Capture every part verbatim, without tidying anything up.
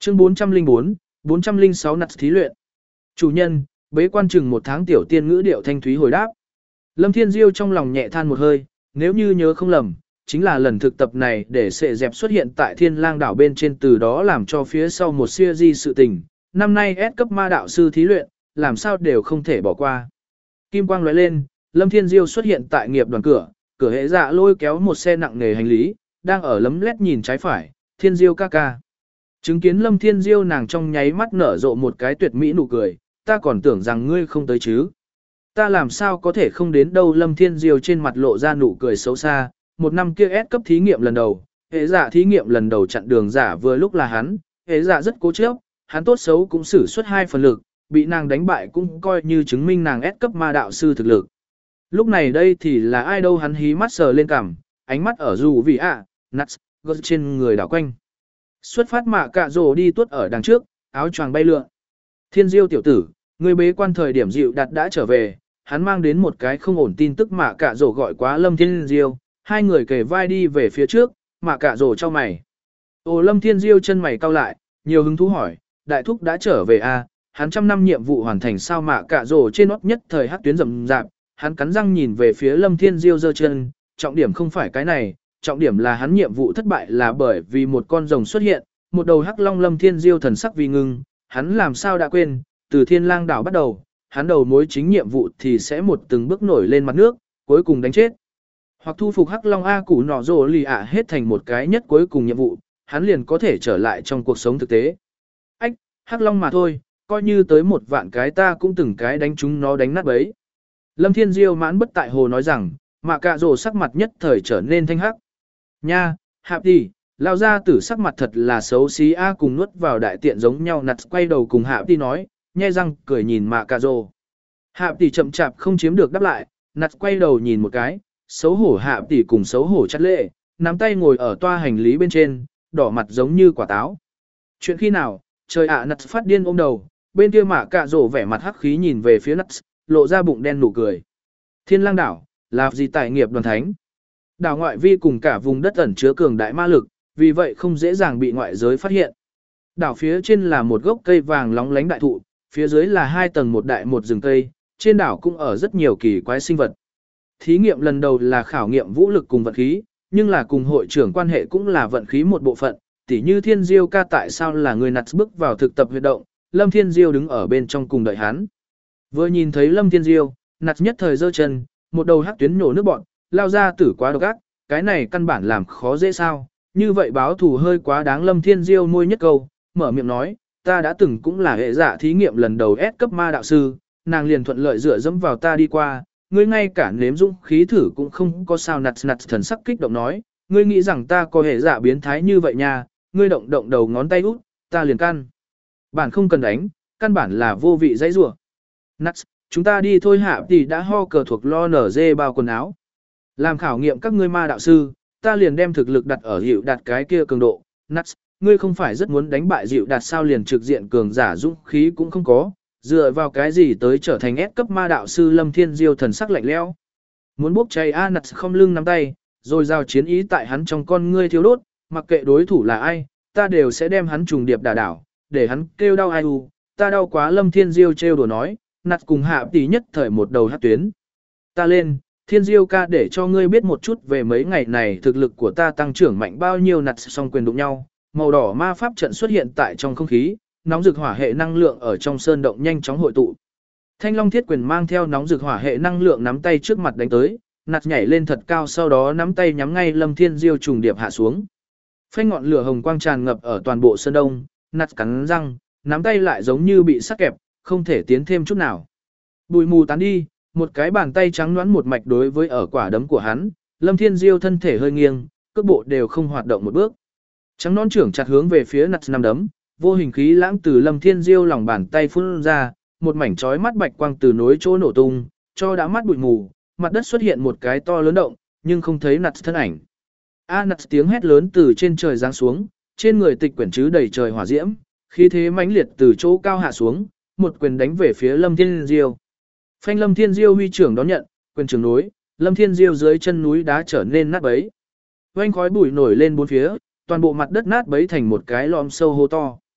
Chương bốn trăm lẻ bốn, bốn trăm lẻ sáu nặt thí luyện. Chủ nhân, bế quan chừng một tháng tiểu tiên ngữ điệu thanh thúy hồi đáp. Lâm Thiên Diêu trong lòng nhẹ than một hơi, nếu như nhớ không lầm, chính là lần thực tập này để sệ dẹp xuất hiện tại Thiên Lang đảo bên trên, từ đó làm cho phía sau một siêu di sự tình. Năm nay S cấp ma đạo sư thí luyện, làm sao đều không thể bỏ qua. Kim quang lóe lên, Lâm Thiên Diêu xuất hiện tại nghiệp đoàn cửa, cửa hệ dạ lôi kéo một xe nặng nghề hành lý, đang ở lấm lét nhìn trái phải, Thiên Diêu ca ca. Chứng kiến Lâm Thiên Diêu, nàng trong nháy mắt nở rộ một cái tuyệt mỹ nụ cười, ta còn tưởng rằng ngươi không tới chứ. Ta làm sao có thể không đến đâu. Lâm Thiên Diêu trên mặt lộ ra nụ cười xấu xa, một năm kia S cấp thí nghiệm lần đầu, hệ dạ thí nghiệm lần đầu chặn đường giả vừa lúc là hắn, hệ dạ rất cố chấp, hắn tốt xấu cũng sử xuất hai phần lực, bị nàng đánh bại cũng coi như chứng minh nàng S cấp ma đạo sư thực lực. Lúc này đây thì là ai đâu, hắn hí mắt sờ lên cằm, ánh mắt ở dù vì ạ, nuts, gật trên người đảo quanh. Xuất phát mạ cạ rồ đi tuốt ở đằng trước, áo choàng bay lượn. Thiên Diêu tiểu tử, người bế quan thời điểm dịu đặt đã trở về, hắn mang đến một cái không ổn tin tức. Mạ cạ rồ gọi quá Lâm Thiên Diêu, hai người kề vai đi về phía trước, mạ cạ rồ cho mày. Ồ, Lâm Thiên Diêu chân mày cau lại, nhiều hứng thú hỏi, đại thúc đã trở về à, hắn trăm năm nhiệm vụ hoàn thành sao? Mạ cạ rồ trên nót nhất thời hắc tuyến rậm rạp, hắn cắn răng nhìn về phía Lâm Thiên Diêu giơ chân, trọng điểm không phải cái này, trọng điểm là hắn nhiệm vụ thất bại là bởi vì một con rồng xuất hiện, một đầu hắc long. Lâm Thiên Diêu thần sắc vì ngưng, hắn làm sao đã quên, từ Thiên Lang đảo bắt đầu, hắn đầu mối chính nhiệm vụ thì sẽ một từng bước nổi lên mặt nước, cuối cùng đánh chết. Hoặc thu phục hắc long A củ nọ rồ lì ạ hết thành một cái nhất cuối cùng nhiệm vụ, hắn liền có thể trở lại trong cuộc sống thực tế. Ách, hắc long mà thôi, coi như tới một vạn cái ta cũng từng cái đánh chúng nó đánh nát bấy. Lâm Thiên Diêu mãn bất tại hồ nói rằng, mạ cạ rồ sắc mặt nhất thời trở nên thanh hắc. Nha, hạp đi, lao ra tử sắc mặt thật là xấu xí a, cùng nuốt vào đại tiện giống nhau. Nặt quay đầu cùng hạp đi nói, nhe răng cười nhìn mạ cạ rồ. Hạp tỷ chậm chạp không chiếm được đáp lại, nặt quay đầu nhìn một cái, xấu hổ hạp tỷ cùng xấu hổ chắt lệ, nắm tay ngồi ở toa hành lý bên trên, đỏ mặt giống như quả táo. Chuyện khi nào, trời ạ. À, nặt phát điên ôm đầu, bên kia mạ cạ rồ vẻ mặt hắc khí nhìn về phía nặt, lộ ra bụng đen nụ cười. Thiên Lang đảo, là gì tài nghiệp đoàn thánh. Đảo ngoại vi cùng cả vùng đất ẩn chứa cường đại ma lực, vì vậy không dễ dàng bị ngoại giới phát hiện. Đảo phía trên là một gốc cây vàng lóng lánh đại thụ, phía dưới là hai tầng một đại một rừng cây, trên đảo cũng ở rất nhiều kỳ quái sinh vật. Thí nghiệm lần đầu là khảo nghiệm vũ lực cùng vận khí, nhưng là cùng hội trưởng quan hệ cũng là vận khí một bộ phận, tỉ như Thiên Diêu ca tại sao là người nặt bước vào thực tập huyệt động, Lâm Thiên Diêu đứng ở bên trong cùng đợi hắn. Vừa nhìn thấy Lâm Thiên Diêu, nặt nhất thời giơ chân, một đầu hắc tuyến nổ nước bọn, lao ra tử quá độc ác, cái này căn bản làm khó dễ sao, như vậy báo thù hơi quá đáng. Lâm Thiên Diêu môi nhất câu, mở miệng nói, ta đã từng cũng là hệ dạ thí nghiệm lần đầu S cấp ma đạo sư, nàng liền thuận lợi dựa dẫm vào ta đi qua, ngươi ngay cả nếm dũng khí thử cũng không có sao. Nặt nặt thần sắc kích động nói, ngươi nghĩ rằng ta có hệ dạ biến thái như vậy nha, ngươi động động đầu ngón tay út, ta liền căn. Bản không cần đánh, căn bản là vô vị dãy rủa. Nặt, chúng ta đi thôi. Hạ tỷ đã ho cờ thuộc lo nở dê bao quần áo. Làm khảo nghiệm các ngươi ma đạo sư, ta liền đem thực lực đặt ở dịu đạt cái kia cường độ. Nuts, ngươi không phải rất muốn đánh bại dịu đạt sao? Liền trực diện cường giả dũng khí cũng không có, dựa vào cái gì tới trở thành S cấp ma đạo sư? Lâm Thiên Diêu thần sắc lạnh lẽo. Muốn bốc cháy a. Nuts không lưng nắm tay, rồi giao chiến ý tại hắn trong con ngươi thiêu đốt, mặc kệ đối thủ là ai, ta đều sẽ đem hắn trùng điệp đả đảo, để hắn kêu đau ai u, ta đau quá. Lâm Thiên Diêu trêu đùa nói, Nuts cùng hạ tỷ nhất thời một đầu hát tuyến. Ta lên, Thiên Diêu ca, để cho ngươi biết một chút về mấy ngày này thực lực của ta tăng trưởng mạnh bao nhiêu. Nặt song quyền đụng nhau, màu đỏ ma pháp trận xuất hiện tại trong không khí, nóng rực hỏa hệ năng lượng ở trong sơn động nhanh chóng hội tụ. Thanh Long Thiết Quyền mang theo nóng rực hỏa hệ năng lượng nắm tay trước mặt đánh tới, nặt nhảy lên thật cao, sau đó nắm tay nhắm ngay Lâm Thiên Diêu trùng điệp hạ xuống. Phanh ngọn lửa hồng quang tràn ngập ở toàn bộ sơn đông, nặt cắn răng, nắm tay lại giống như bị sắc kẹp, không thể tiến thêm chút nào. Bụi mù tán đi. Một cái bàn tay trắng nõn một mạch đối với ở quả đấm của hắn, Lâm Thiên Diêu thân thể hơi nghiêng, cước bộ đều không hoạt động một bước. Trắng nõn trưởng chặt hướng về phía nặt năm đấm, vô hình khí lãng từ Lâm Thiên Diêu lòng bàn tay phun ra, một mảnh chói mắt bạch quang từ nối chỗ nổ tung, cho đã mắt bụi mù, mặt đất xuất hiện một cái to lớn động, nhưng không thấy nặt thân ảnh. A nặt tiếng hét lớn từ trên trời giáng xuống, trên người tịch quyển chứ đầy trời hỏa diễm, khí thế mãnh liệt từ chỗ cao hạ xuống, một quyền đánh về phía Lâm Thiên Diêu. Phanh. Lâm Thiên Diêu huy trưởng đón nhận, quyền trưởng nối, Lâm Thiên Diêu dưới chân núi đá trở nên nát bấy. Oanh khói bụi nổi lên bốn phía, toàn bộ mặt đất nát bấy thành một cái lõm sâu hô to.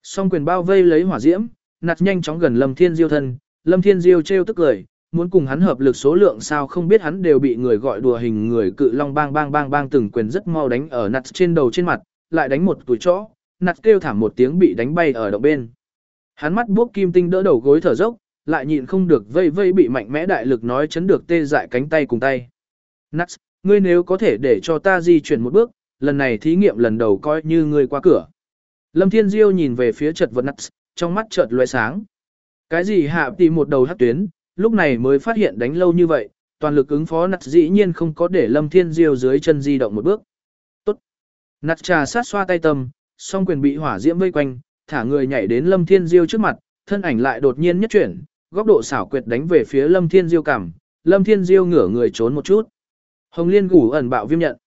Song quyền bao vây lấy hỏa diễm, nạt nhanh chóng gần Lâm Thiên Diêu thân, Lâm Thiên Diêu trêu tức cười, muốn cùng hắn hợp lực số lượng sao không biết hắn đều bị người gọi đùa hình người cự long bang bang bang bang từng quyền rất mau đánh ở nạt trên đầu trên mặt, lại đánh một túi chó, nạt kêu thảm một tiếng bị đánh bay ở động bên. Hắn mắt buốc kim tinh đỡ đầu gối thở dốc, lại nhịn không được vây vây bị mạnh mẽ đại lực nói chấn được tê dại cánh tay cùng tay. Nạt, ngươi nếu có thể để cho ta di chuyển một bước, lần này thí nghiệm lần đầu coi như ngươi qua cửa. Lâm Thiên Diêu nhìn về phía chật vật nạt, trong mắt chợt lóe sáng. Cái gì hạ tìm một đầu hắc tuyến, lúc này mới phát hiện đánh lâu như vậy, toàn lực ứng phó nạt dĩ nhiên không có để Lâm Thiên Diêu dưới chân di động một bước. Tốt. Nạt trà sát xoa tay tâm, song quyền bị hỏa diễm vây quanh, thả người nhảy đến Lâm Thiên Diêu trước mặt, thân ảnh lại đột nhiên nhất chuyển, góc độ xảo quyệt đánh về phía Lâm Thiên Diêu cằm, Lâm Thiên Diêu ngửa người trốn một chút. Hồng Liên Gủ ẩn bạo viêm nhận.